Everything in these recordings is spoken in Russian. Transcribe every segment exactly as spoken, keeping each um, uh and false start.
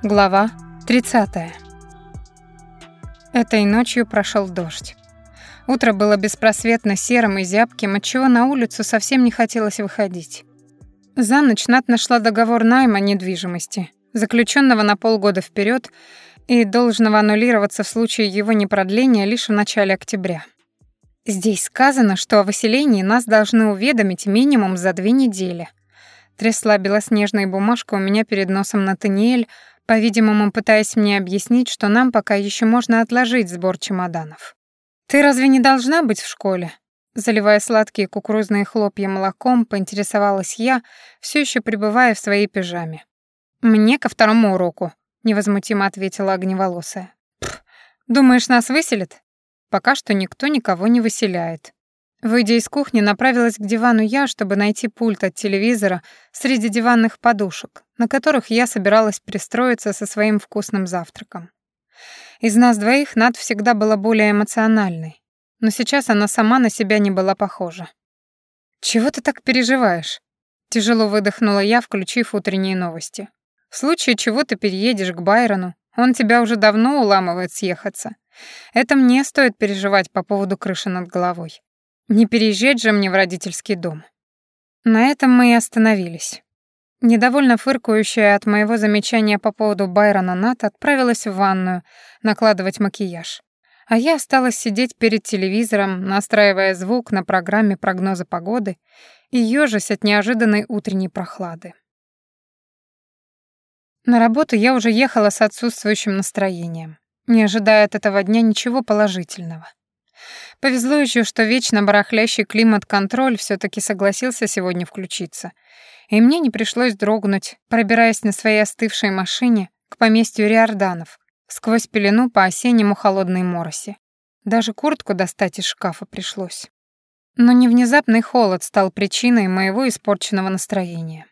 Глава тридцатая. Этой ночью прошел дождь. Утро было беспросветно серым и зябким, отчего на улицу совсем не хотелось выходить. За ночь Нат нашла договор найма недвижимости, заключенного на полгода вперед и должного аннулироваться в случае его непродления лишь в начале октября. Здесь сказано, что о выселении нас должны уведомить минимум за две недели. Трясла белоснежная бумажка у меня перед носом Натаниэль, по-видимому, пытаясь мне объяснить, что нам пока еще можно отложить сбор чемоданов. «Ты разве не должна быть в школе?» Заливая сладкие кукурузные хлопья молоком, поинтересовалась я, все еще пребывая в своей пижаме. «Мне ко второму уроку», — невозмутимо ответила огневолосая. «Пф, думаешь, нас выселят?» «Пока что никто никого не выселяет». Выйдя из кухни, направилась к дивану я, чтобы найти пульт от телевизора среди диванных подушек, на которых я собиралась пристроиться со своим вкусным завтраком. Из нас двоих Над всегда была более эмоциональной, но сейчас она сама на себя не была похожа. «Чего ты так переживаешь?» Тяжело выдохнула я, включив утренние новости. «В случае чего ты переедешь к Байрону, он тебя уже давно уламывает съехаться. Это мне стоит переживать по поводу крыши над головой. Не переезжать же мне в родительский дом». На этом мы и остановились. Недовольно фыркающая от моего замечания по поводу Байрона Нат отправилась в ванную накладывать макияж. А я осталась сидеть перед телевизором, настраивая звук на программе прогноза погоды и ёжась от неожиданной утренней прохлады. На работу я уже ехала с отсутствующим настроением, не ожидая от этого дня ничего положительного. Повезло еще, что вечно барахлящий климат-контроль все-таки согласился сегодня включиться, и мне не пришлось дрогнуть, пробираясь на своей остывшей машине к поместью Риорданов сквозь пелену по осеннему холодной мороси. Даже куртку достать из шкафа пришлось. Но не внезапный холод стал причиной моего испорченного настроения.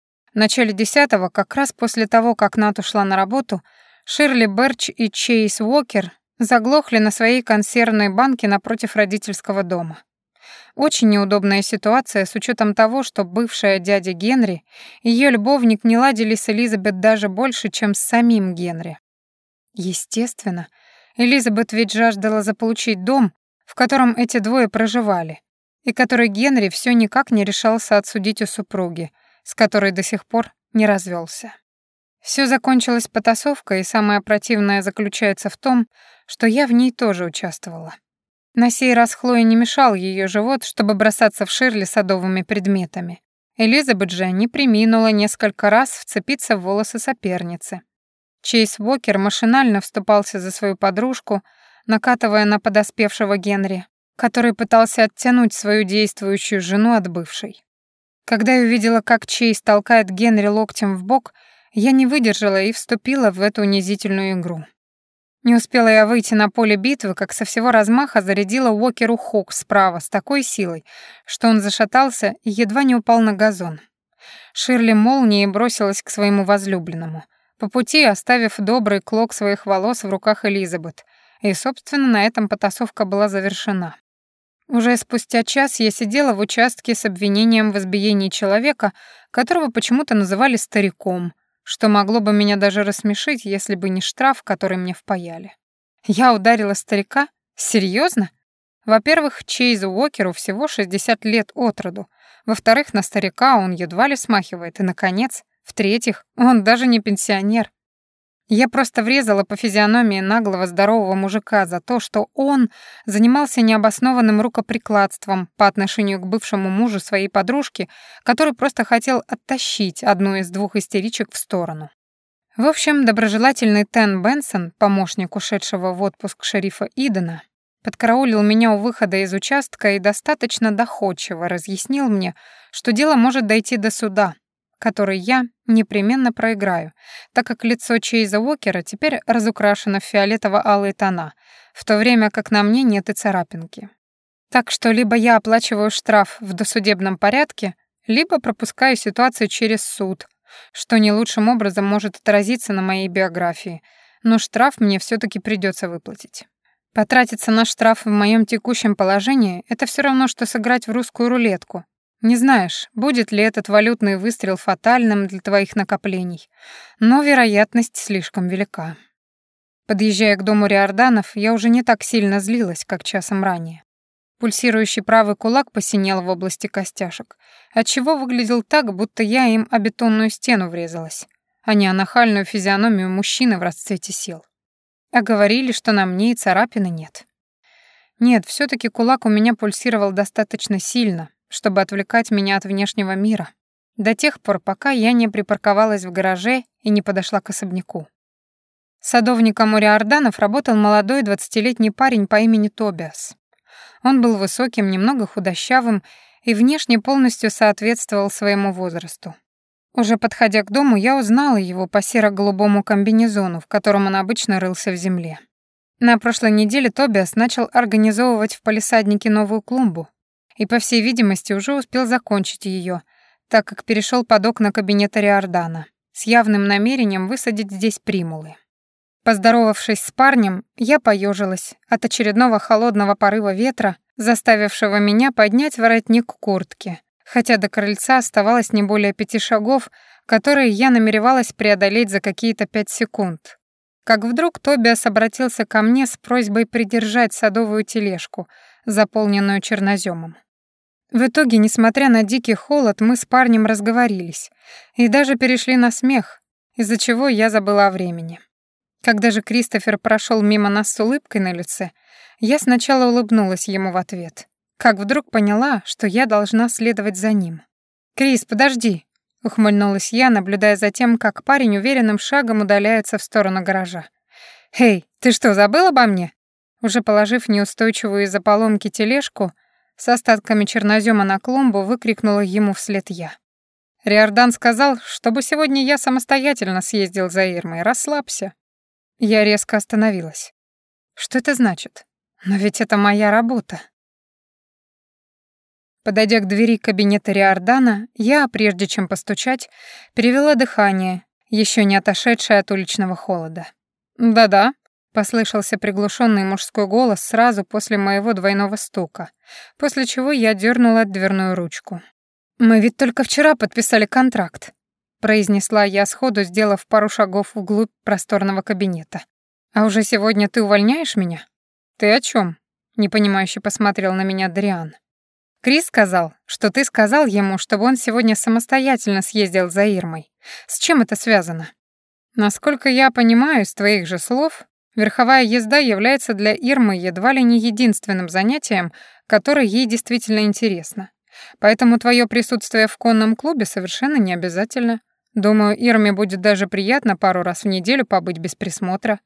В начале десятого, как раз после того, как Нат ушла на работу, Ширли Берч и Чейз Уокер заглохли на своей консервной банке напротив родительского дома. Очень неудобная ситуация с учетом того, что бывшая дядя Генри и ее любовник не ладили с Элизабет даже больше, чем с самим Генри. Естественно, Элизабет ведь жаждала заполучить дом, в котором эти двое проживали, и который Генри все никак не решался отсудить у супруги, с которой до сих пор не развелся. Все закончилось потасовкой, и самое противное заключается в том, что я в ней тоже участвовала. На сей раз Хлое не мешал ее живот, чтобы бросаться в Ширли садовыми предметами. Элизабет же не преминула несколько раз вцепиться в волосы соперницы. Чейз Уокер машинально вступался за свою подружку, накатывая на подоспевшего Генри, который пытался оттянуть свою действующую жену от бывшей. Когда я увидела, как Чейз толкает Генри локтем в бок, я не выдержала и вступила в эту унизительную игру. Не успела я выйти на поле битвы, как со всего размаха зарядила Уокеру хук справа с такой силой, что он зашатался и едва не упал на газон. Ширли молнией бросилась к своему возлюбленному, по пути оставив добрый клок своих волос в руках Элизабет, и, собственно, на этом потасовка была завершена. Уже спустя час я сидела в участке с обвинением в избиении человека, которого почему-то называли стариком, что могло бы меня даже рассмешить, если бы не штраф, который мне впаяли. Я ударила старика? Серьезно? Во-первых, Чейзу Уокеру всего шестьдесят лет от роду. Во-вторых, на старика он едва ли смахивает. И, наконец, в-третьих, он даже не пенсионер. Я просто врезала по физиономии наглого здорового мужика за то, что он занимался необоснованным рукоприкладством по отношению к бывшему мужу своей подружки, который просто хотел оттащить одну из двух истеричек в сторону. В общем, доброжелательный Тен Бенсон, помощник ушедшего в отпуск шерифа Идена, подкараулил меня у выхода из участка и достаточно доходчиво разъяснил мне, что дело может дойти до суда, который я непременно проиграю, так как лицо Чейза Уокера теперь разукрашено в фиолетово-алые тона, в то время как на мне нет и царапинки. Так что либо я оплачиваю штраф в досудебном порядке, либо пропускаю ситуацию через суд, что не лучшим образом может отразиться на моей биографии, но штраф мне все-таки придется выплатить. Потратиться на штраф в моем текущем положении — это все равно, что сыграть в русскую рулетку. Не знаешь, будет ли этот валютный выстрел фатальным для твоих накоплений, но вероятность слишком велика. Подъезжая к дому Риорданов, я уже не так сильно злилась, как часом ранее. Пульсирующий правый кулак посинел в области костяшек, отчего выглядел так, будто я им о бетонную стену врезалась, а не о нахальную физиономию мужчины в расцвете сил. А говорили, что на мне и царапины нет. Нет, все-таки кулак у меня пульсировал достаточно сильно, чтобы отвлекать меня от внешнего мира, до тех пор, пока я не припарковалась в гараже и не подошла к особняку. Садовником у Риорданов работал молодой двадцатилетний парень по имени Тобиас. Он был высоким, немного худощавым и внешне полностью соответствовал своему возрасту. Уже подходя к дому, я узнала его по серо-голубому комбинезону, в котором он обычно рылся в земле. На прошлой неделе Тобиас начал организовывать в палисаднике новую клумбу и, по всей видимости, уже успел закончить ее, так как перешел под окна кабинета Риордана с явным намерением высадить здесь примулы. Поздоровавшись с парнем, я поежилась от очередного холодного порыва ветра, заставившего меня поднять воротник куртки, хотя до крыльца оставалось не более пяти шагов, которые я намеревалась преодолеть за какие-то пять секунд. Как вдруг Тобиас обратился ко мне с просьбой придержать садовую тележку, заполненную черноземом. В итоге, несмотря на дикий холод, мы с парнем разговорились и даже перешли на смех, из-за чего я забыла о времени. Когда же Кристофер прошел мимо нас с улыбкой на лице, я сначала улыбнулась ему в ответ, как вдруг поняла, что я должна следовать за ним. «Крис, подожди!» — ухмыльнулась я, наблюдая за тем, как парень уверенным шагом удаляется в сторону гаража. «Эй, ты что, забыл обо мне?» Уже положив неустойчивую из-за поломки тележку, с остатками чернозема на клумбу выкрикнула ему вслед я. «Риордан сказал, чтобы сегодня я самостоятельно съездил за Ирмой. Расслабься». Я резко остановилась. Что это значит? Но ведь это моя работа. Подойдя к двери кабинета Риордана, я, прежде чем постучать, перевела дыхание, еще не отошедшее от уличного холода. «Да-да», — послышался приглушенный мужской голос сразу после моего двойного стука, после чего я дернула дверную ручку. «Мы ведь только вчера подписали контракт», — произнесла я сходу, сделав пару шагов вглубь просторного кабинета. «А уже сегодня ты увольняешь меня?» «Ты о чем? Непонимающе посмотрел на меня Дариан. «Крис сказал, что ты сказал ему, чтобы он сегодня самостоятельно съездил за Ирмой. С чем это связано?» «Насколько я понимаю из твоих же слов, верховая езда является для Ирмы едва ли не единственным занятием, которое ей действительно интересно. Поэтому твое присутствие в конном клубе совершенно не обязательно. Думаю, Ирме будет даже приятно пару раз в неделю побыть без присмотра».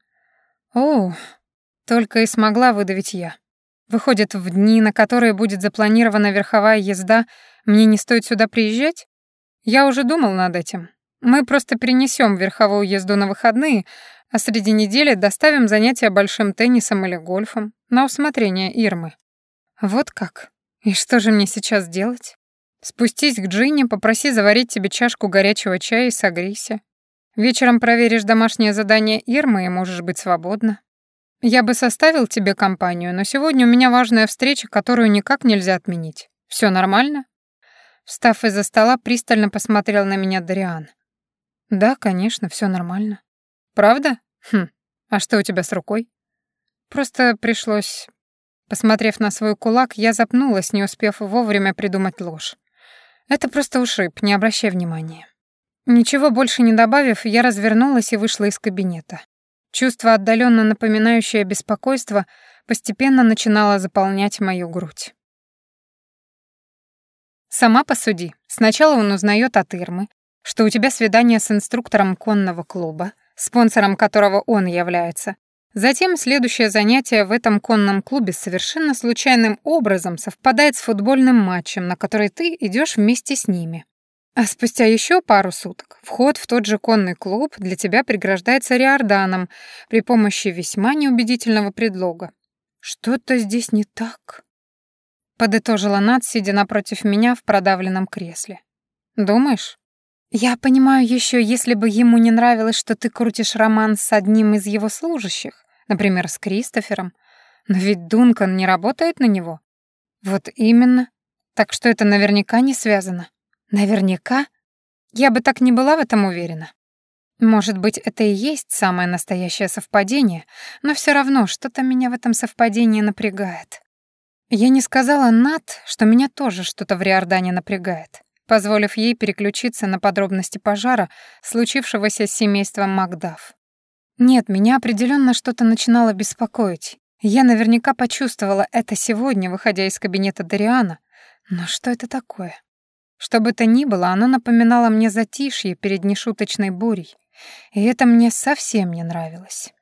«О, только и смогла выдавить я. Выходит, в дни, на которые будет запланирована верховая езда, мне не стоит сюда приезжать? Я уже думал над этим. Мы просто перенесем верховую езду на выходные, а среди недели доставим занятия большим теннисом или гольфом на усмотрение Ирмы». «Вот как? И что же мне сейчас делать?» «Спустись к Джинни, попроси заварить тебе чашку горячего чая и согрейся. Вечером проверишь домашнее задание Ирмы и можешь быть свободна. Я бы составил тебе компанию, но сегодня у меня важная встреча, которую никак нельзя отменить. Все нормально?» Встав из-за стола, пристально посмотрел на меня Дариан. «Да, конечно, все нормально». «Правда? Хм, а что у тебя с рукой?» «Просто пришлось...» Посмотрев на свой кулак, я запнулась, не успев вовремя придумать ложь. «Это просто ушиб, не обращай внимания». Ничего больше не добавив, я развернулась и вышла из кабинета. Чувство, отдаленно напоминающее беспокойство, постепенно начинало заполнять мою грудь. Сама посуди. Сначала он узнает от Ирмы, что у тебя свидание с инструктором конного клуба, спонсором которого он является. Затем следующее занятие в этом конном клубе совершенно случайным образом совпадает с футбольным матчем, на который ты идешь вместе с ними. А спустя еще пару суток вход в тот же конный клуб для тебя преграждается Риорданом при помощи весьма неубедительного предлога. «Что-то здесь не так», — подытожила Над, сидя напротив меня в продавленном кресле. «Думаешь?» «Я понимаю еще, если бы ему не нравилось, что ты крутишь роман с одним из его служащих, например, с Кристофером, но ведь Дункан не работает на него». «Вот именно. Так что это наверняка не связано. Наверняка? Я бы так не была в этом уверена. Может быть, это и есть самое настоящее совпадение, но все равно что-то меня в этом совпадении напрягает. Я не сказала Нат, что меня тоже что-то в Риордане напрягает, позволив ей переключиться на подробности пожара, случившегося с семейством Макдаф. Нет, меня определенно что-то начинало беспокоить. Я наверняка почувствовала это сегодня, выходя из кабинета Дариана. Но что это такое? Что бы то ни было, оно напоминало мне затишье перед нешуточной бурей, и это мне совсем не нравилось.